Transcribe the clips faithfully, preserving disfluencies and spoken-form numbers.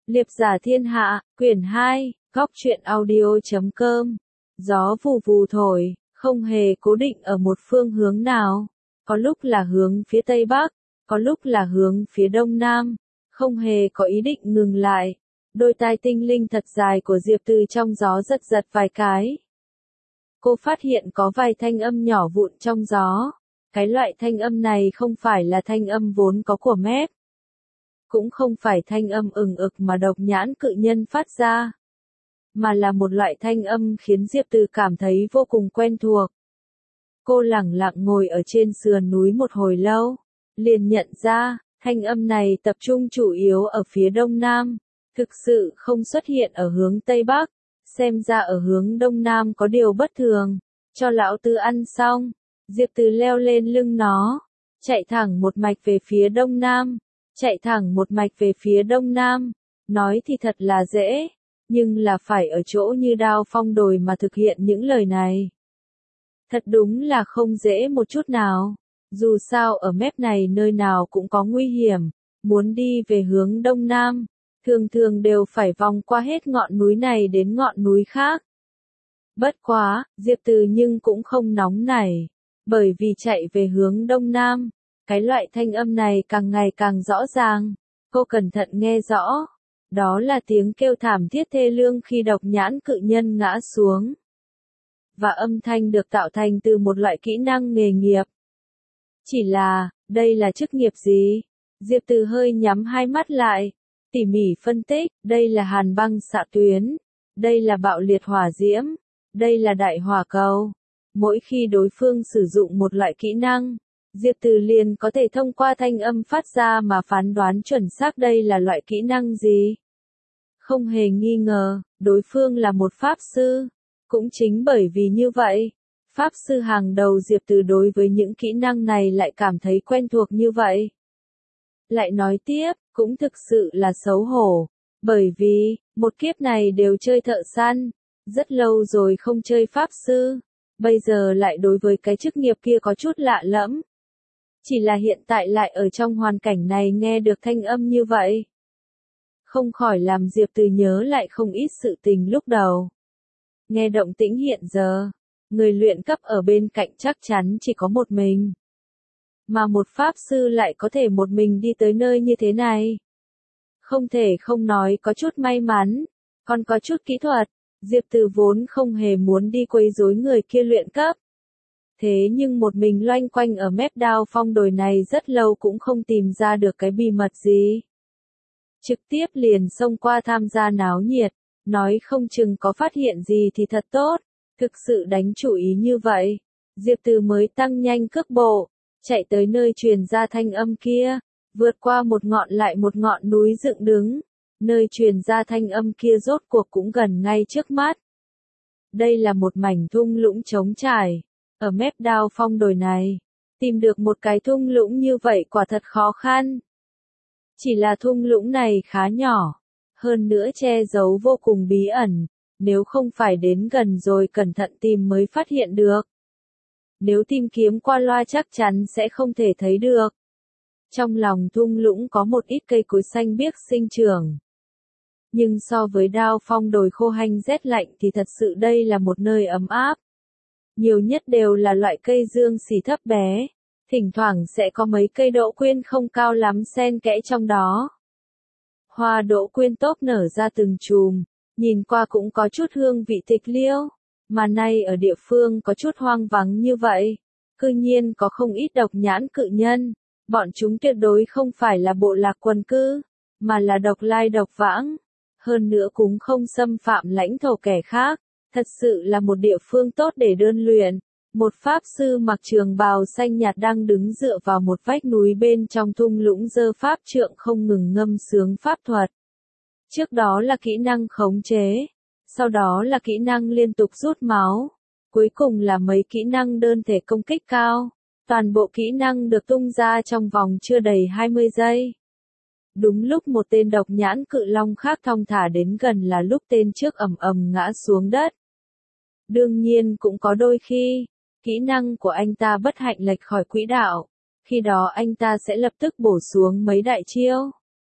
Liệp giả thiên hạ, quyển hai, góc truyện audio.com. Gió vù vù thổi, không hề cố định ở một phương hướng nào. Có lúc là hướng phía Tây Bắc, có lúc là hướng phía Đông Nam. Không hề có ý định ngừng lại. Đôi tai tinh linh thật dài của Diệp Từ trong gió giật giật vài cái. Cô phát hiện có vài thanh âm nhỏ vụn trong gió. Cái loại thanh âm này không phải là thanh âm vốn có của mép. Cũng không phải thanh âm ừng ực mà độc nhãn cự nhân phát ra. Mà là một loại thanh âm khiến Diệp Từ cảm thấy vô cùng quen thuộc. Cô lẳng lặng ngồi ở trên sườn núi một hồi lâu. Liền nhận ra, thanh âm này tập trung chủ yếu ở phía đông nam. Thực sự không xuất hiện ở hướng Tây Bắc. Xem ra ở hướng Đông Nam có điều bất thường. Cho lão Tư ăn xong, Diệp Từ leo lên lưng nó, chạy thẳng một mạch về phía Đông Nam, chạy thẳng một mạch về phía Đông Nam. Nói thì thật là dễ, nhưng là phải ở chỗ như Đao Phong đồi mà thực hiện những lời này. Thật đúng là không dễ một chút nào. Dù sao ở mép này nơi nào cũng có nguy hiểm, muốn đi về hướng Đông Nam. Thường thường đều phải vòng qua hết ngọn núi này đến ngọn núi khác. Bất quá, Diệp Từ nhưng cũng không nóng nảy, bởi vì chạy về hướng Đông Nam, cái loại thanh âm này càng ngày càng rõ ràng. Cô cẩn thận nghe rõ, đó là tiếng kêu thảm thiết thê lương khi độc nhãn cự nhân ngã xuống. Và âm thanh được tạo thành từ một loại kỹ năng nghề nghiệp. Chỉ là, đây là chức nghiệp gì? Diệp Từ hơi nhắm hai mắt lại. Tỉ mỉ phân tích, đây là hàn băng xạ tuyến, đây là bạo liệt hỏa diễm, đây là đại hỏa cầu. Mỗi khi đối phương sử dụng một loại kỹ năng, Diệp Từ liền có thể thông qua thanh âm phát ra mà phán đoán chuẩn xác đây là loại kỹ năng gì. Không hề nghi ngờ, đối phương là một pháp sư. Cũng chính bởi vì như vậy, pháp sư hàng đầu Diệp Từ đối với những kỹ năng này lại cảm thấy quen thuộc như vậy. Lại nói tiếp, cũng thực sự là xấu hổ, bởi vì, một kiếp này đều chơi thợ săn, rất lâu rồi không chơi pháp sư, bây giờ lại đối với cái chức nghiệp kia có chút lạ lẫm. Chỉ là hiện tại lại ở trong hoàn cảnh này nghe được thanh âm như vậy. Không khỏi làm Diệp Từ nhớ lại không ít sự tình lúc đầu. Nghe động tĩnh hiện giờ, người luyện cấp ở bên cạnh chắc chắn chỉ có một mình. Mà một pháp sư lại có thể một mình đi tới nơi như thế này. Không thể không nói có chút may mắn, còn có chút kỹ thuật. Diệp Từ vốn không hề muốn đi quấy rối người kia luyện cấp. Thế nhưng một mình loanh quanh ở mép Đao Phong đồi này rất lâu cũng không tìm ra được cái bí mật gì. Trực tiếp liền xông qua tham gia náo nhiệt, nói không chừng có phát hiện gì thì thật tốt. Thực sự đánh chủ ý như vậy, Diệp Từ mới tăng nhanh cước bộ. Chạy tới nơi truyền ra thanh âm kia, vượt qua một ngọn lại một ngọn núi dựng đứng, nơi truyền ra thanh âm kia rốt cuộc cũng gần ngay trước mắt. Đây là một mảnh thung lũng trống trải, ở mép Đao Phong đồi này, tìm được một cái thung lũng như vậy quả thật khó khăn. Chỉ là thung lũng này khá nhỏ, hơn nữa che giấu vô cùng bí ẩn, nếu không phải đến gần rồi cẩn thận tìm mới phát hiện được. Nếu tìm kiếm qua loa chắc chắn sẽ không thể thấy được. Trong lòng thung lũng có một ít cây cối xanh biếc sinh trưởng. Nhưng so với Đao Phong đồi khô hanh rét lạnh thì thật sự đây là một nơi ấm áp. Nhiều nhất đều là loại cây dương xỉ thấp bé. Thỉnh thoảng sẽ có mấy cây đỗ quyên không cao lắm xen kẽ trong đó. Hoa đỗ quyên tốp nở ra từng chùm, nhìn qua cũng có chút hương vị tịch liêu. Mà nay ở địa phương có chút hoang vắng như vậy, cư nhiên có không ít độc nhãn cự nhân, bọn chúng tuyệt đối không phải là bộ lạc quần cư, mà là độc lai độc vãng, hơn nữa cũng không xâm phạm lãnh thổ kẻ khác, thật sự là một địa phương tốt để đơn luyện. Một pháp sư mặc trường bào xanh nhạt đang đứng dựa vào một vách núi bên trong thung lũng giơ pháp trượng không ngừng ngâm sướng pháp thuật. Trước đó là kỹ năng khống chế. Sau đó là kỹ năng liên tục rút máu. Cuối cùng là mấy kỹ năng đơn thể công kích cao. Toàn bộ kỹ năng được tung ra trong vòng chưa đầy hai mươi giây. Đúng lúc một tên độc nhãn cự long khác thong thả đến gần là lúc tên trước ầm ầm ngã xuống đất. Đương nhiên cũng có đôi khi, kỹ năng của anh ta bất hạnh lệch khỏi quỹ đạo. Khi đó anh ta sẽ lập tức bổ xuống mấy đại chiêu.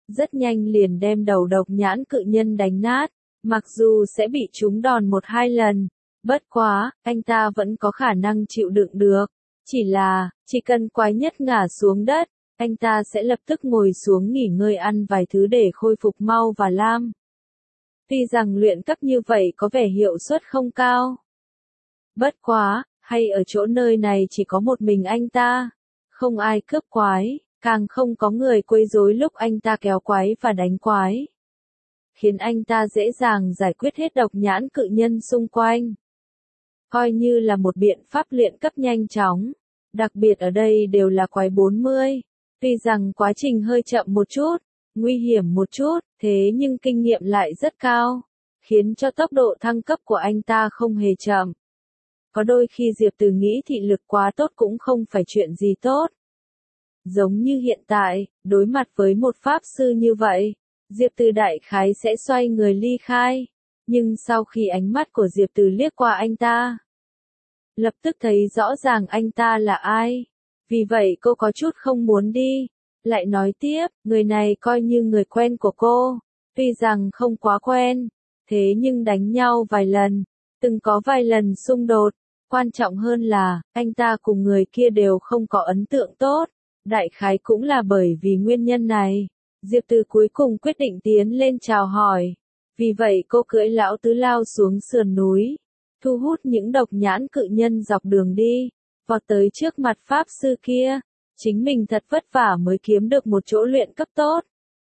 rất nhanh liền đem đầu độc nhãn cự nhân đánh nát, mặc dù sẽ bị trúng đòn một hai lần, bất quá, anh ta vẫn có khả năng chịu đựng được, chỉ là, chỉ cần quái nhất ngã xuống đất, anh ta sẽ lập tức ngồi xuống nghỉ ngơi ăn vài thứ để khôi phục mau và lam. Tuy rằng luyện cấp như vậy có vẻ hiệu suất không cao. Bất quá, hay ở chỗ nơi này chỉ có một mình anh ta, không ai cướp quái, càng không có người quấy rối lúc anh ta kéo quái và đánh quái, khiến anh ta dễ dàng giải quyết hết độc nhãn cự nhân xung quanh. Coi như là một biện pháp luyện cấp nhanh chóng, đặc biệt ở đây đều là quái bốn mươi, tuy rằng quá trình hơi chậm một chút, nguy hiểm một chút, thế nhưng kinh nghiệm lại rất cao, khiến cho tốc độ thăng cấp của anh ta không hề chậm. Có đôi khi Diệp Từ nghĩ thị lực quá tốt cũng không phải chuyện gì tốt. Giống như hiện tại, đối mặt với một pháp sư như vậy, Diệp Từ đại khái sẽ xoay người ly khai, nhưng sau khi ánh mắt của Diệp Từ liếc qua anh ta, lập tức thấy rõ ràng anh ta là ai. Vì vậy cô có chút không muốn đi, lại nói tiếp, người này coi như người quen của cô, tuy rằng không quá quen, thế nhưng đánh nhau vài lần, từng có vài lần xung đột, quan trọng hơn là, anh ta cùng người kia đều không có ấn tượng tốt, đại khái cũng là bởi vì nguyên nhân này, Diệp Từ cuối cùng quyết định tiến lên chào hỏi, vì vậy cô cưỡi lão tứ lao xuống sườn núi, thu hút những độc nhãn cự nhân dọc đường đi, vọt tới trước mặt pháp sư kia, chính mình thật vất vả mới kiếm được một chỗ luyện cấp tốt.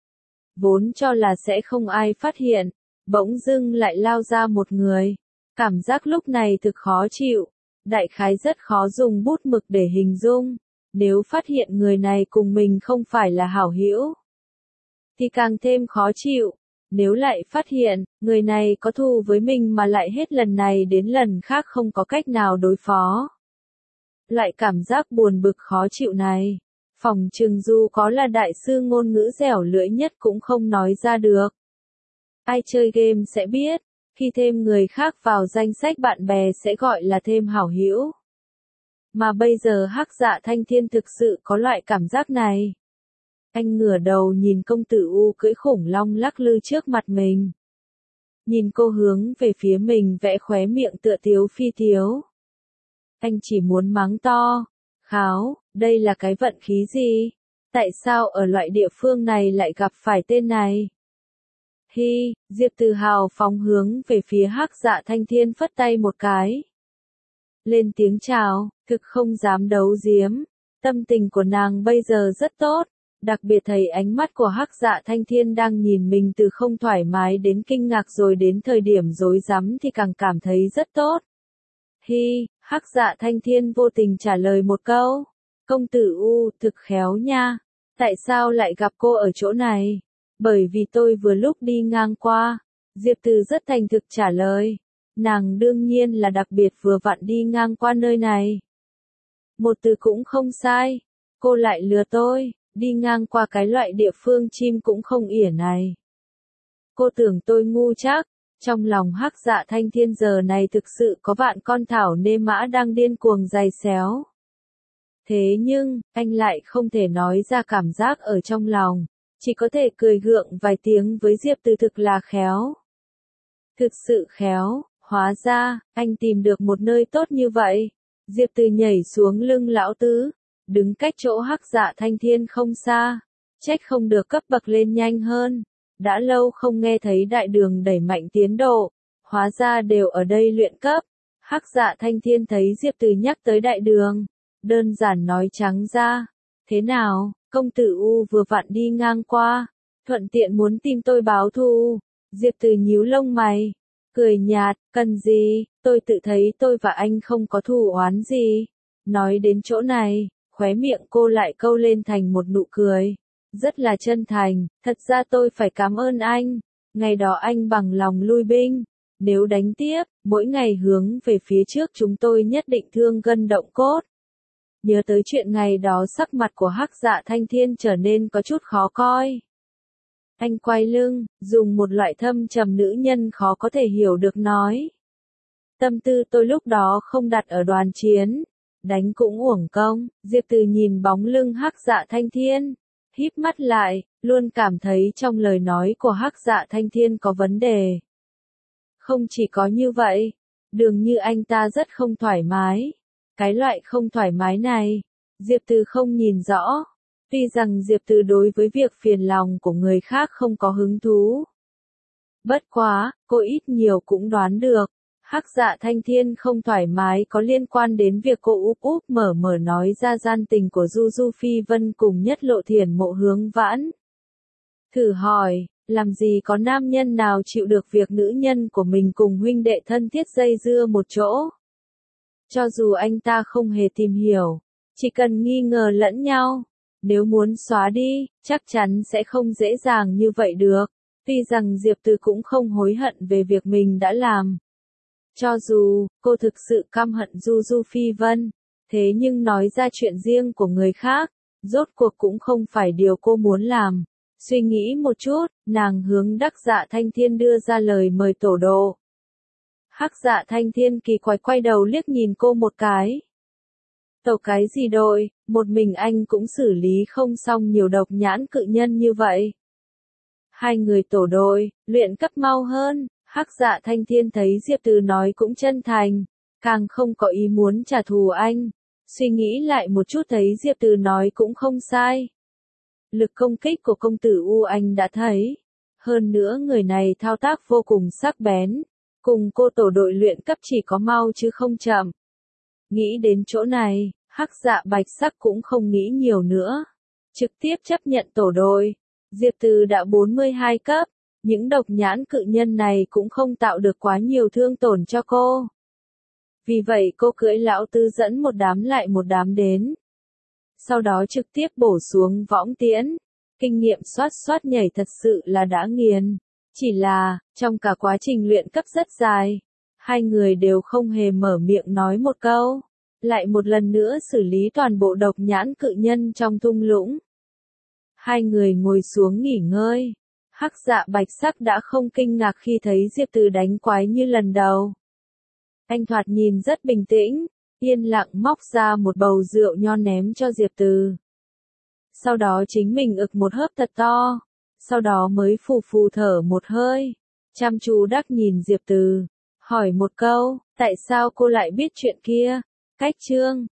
Vốn cho là sẽ không ai phát hiện, bỗng dưng lại lao ra một người, cảm giác lúc này thực khó chịu, đại khái rất khó dùng bút mực để hình dung, nếu phát hiện người này cùng mình không phải là hảo hữu, thì càng thêm khó chịu. Nếu lại phát hiện, người này có thù với mình mà lại hết lần này đến lần khác không có cách nào đối phó. Lại cảm giác buồn bực khó chịu này, phòng trừng dù có là đại sư ngôn ngữ dẻo lưỡi nhất cũng không nói ra được. Ai chơi game sẽ biết, khi thêm người khác vào danh sách bạn bè sẽ gọi là thêm hảo hữu. Mà bây giờ Hắc Dạ Thanh Thiên thực sự có loại cảm giác này. Anh ngửa đầu nhìn công tử U cưỡi khủng long lắc lư trước mặt mình. Nhìn cô hướng về phía mình vẽ khóe miệng tựa tiếu phi tiếu. Anh chỉ muốn mắng to, kháo, đây là cái vận khí gì? Tại sao ở loại địa phương này lại gặp phải tên này? Hi, Diệp Từ hào phóng hướng về phía Hắc Dạ Thanh Thiên phất tay một cái. Lên tiếng chào, thực không dám đấu giếm. Tâm tình của nàng bây giờ rất tốt. Đặc biệt thấy ánh mắt của Hắc Dạ Thanh Thiên đang nhìn mình từ không thoải mái đến kinh ngạc rồi đến thời điểm rối rắm thì càng cảm thấy rất tốt. Hi, Hắc Dạ Thanh Thiên vô tình trả lời một câu. Công tử U, thực khéo nha. Tại sao lại gặp cô ở chỗ này? Bởi vì tôi vừa lúc đi ngang qua. Diệp Từ rất thành thực trả lời. Nàng đương nhiên là đặc biệt vừa vặn đi ngang qua nơi này. Một từ cũng không sai. Cô lại lừa tôi. Đi ngang qua cái loại địa phương chim cũng không ỉa này. Cô tưởng tôi ngu chắc, trong lòng Hắc Dạ Thanh Thiên giờ này thực sự có vạn con thảo nê mã đang điên cuồng giày xéo. Thế nhưng, anh lại không thể nói ra cảm giác ở trong lòng, chỉ có thể cười gượng vài tiếng với Diệp Từ thực là khéo. Thực sự khéo, hóa ra, anh tìm được một nơi tốt như vậy. Diệp Từ nhảy xuống lưng lão tứ. Đứng cách chỗ Hắc Dạ Thanh Thiên không xa, trách không được cấp bậc lên nhanh hơn, đã lâu không nghe thấy đại đường đẩy mạnh tiến độ, hóa ra đều ở đây luyện cấp. Hắc Dạ Thanh Thiên thấy Diệp Từ nhắc tới đại đường, đơn giản nói trắng ra, thế nào, công tử U vừa vặn đi ngang qua, thuận tiện muốn tìm tôi báo thù. Diệp Từ nhíu lông mày, cười nhạt, cần gì, tôi tự thấy tôi và anh không có thù oán gì. Nói đến chỗ này, khóe miệng cô lại câu lên thành một nụ cười. Rất là chân thành, thật ra tôi phải cảm ơn anh. Ngày đó anh bằng lòng lui binh. Nếu đánh tiếp, mỗi ngày hướng về phía trước chúng tôi nhất định thương gân động cốt. Nhớ tới chuyện ngày đó sắc mặt của Hắc Dạ Thanh Thiên trở nên có chút khó coi. Anh quay lưng, dùng một loại thâm trầm nữ nhân khó có thể hiểu được nói. Tâm tư tôi lúc đó không đặt ở đoàn chiến. Đánh cũng uổng công. Diệp Từ nhìn bóng lưng Hắc Dạ Thanh Thiên, híp mắt lại, luôn cảm thấy trong lời nói của Hắc Dạ Thanh Thiên có vấn đề. Không chỉ có như vậy, dường như anh ta rất không thoải mái. Cái loại không thoải mái này, Diệp Từ không nhìn rõ. Tuy rằng Diệp Từ đối với việc phiền lòng của người khác không có hứng thú. Bất quá, cô ít nhiều cũng đoán được. Hắc Dạ Thanh Thiên không thoải mái có liên quan đến việc cô úp úp mở mở nói ra gian tình của Du Du Phi Vân cùng Nhất Lộ Thiển Mộ Hướng Vãn. Thử hỏi, làm gì có nam nhân nào chịu được việc nữ nhân của mình cùng huynh đệ thân thiết dây dưa một chỗ? Cho dù anh ta không hề tìm hiểu, chỉ cần nghi ngờ lẫn nhau, nếu muốn xóa đi, chắc chắn sẽ không dễ dàng như vậy được. Tuy rằng Diệp Từ cũng không hối hận về việc mình đã làm. Cho dù, cô thực sự căm hận Du Du Phi Vân, thế nhưng nói ra chuyện riêng của người khác, rốt cuộc cũng không phải điều cô muốn làm. Suy nghĩ một chút, nàng hướng Đắc Dạ Thanh Thiên đưa ra lời mời tổ độ. Hắc Dạ Thanh Thiên kỳ quái quay đầu liếc nhìn cô một cái. Tổ cái gì đội, một mình anh cũng xử lý không xong nhiều độc nhãn cự nhân như vậy. Hai người tổ đội, luyện cấp mau hơn. Hắc Dạ Thanh Thiên thấy Diệp Từ nói cũng chân thành, càng không có ý muốn trả thù anh. Suy nghĩ lại một chút thấy Diệp Từ nói cũng không sai. Lực công kích của công tử U anh đã thấy. Hơn nữa người này thao tác vô cùng sắc bén. Cùng cô tổ đội luyện cấp chỉ có mau chứ không chậm. Nghĩ đến chỗ này, Hắc Dạ Bạch Sắc cũng không nghĩ nhiều nữa. Trực tiếp chấp nhận tổ đội. Diệp Từ đã bốn mươi hai cấp. Những độc nhãn cự nhân này cũng không tạo được quá nhiều thương tổn cho cô. Vì vậy cô cưỡi lão tư dẫn một đám lại một đám đến. Sau đó trực tiếp bổ xuống võng tiễn. Kinh nghiệm xoát xoát nhảy thật sự là đã nghiền. Chỉ là, trong cả quá trình luyện cấp rất dài, hai người đều không hề mở miệng nói một câu. Lại một lần nữa xử lý toàn bộ độc nhãn cự nhân trong thung lũng. Hai người ngồi xuống nghỉ ngơi. Hắc Dạ Bạch Sắc đã không kinh ngạc khi thấy Diệp Từ đánh quái như lần đầu. Anh thoạt nhìn rất bình tĩnh, yên lặng móc ra một bầu rượu nho ném cho Diệp Từ. Sau đó chính mình ực một hớp thật to, sau đó mới phù phù thở một hơi, chăm chú đắc nhìn Diệp Từ, hỏi một câu, tại sao cô lại biết chuyện kia? Cách chương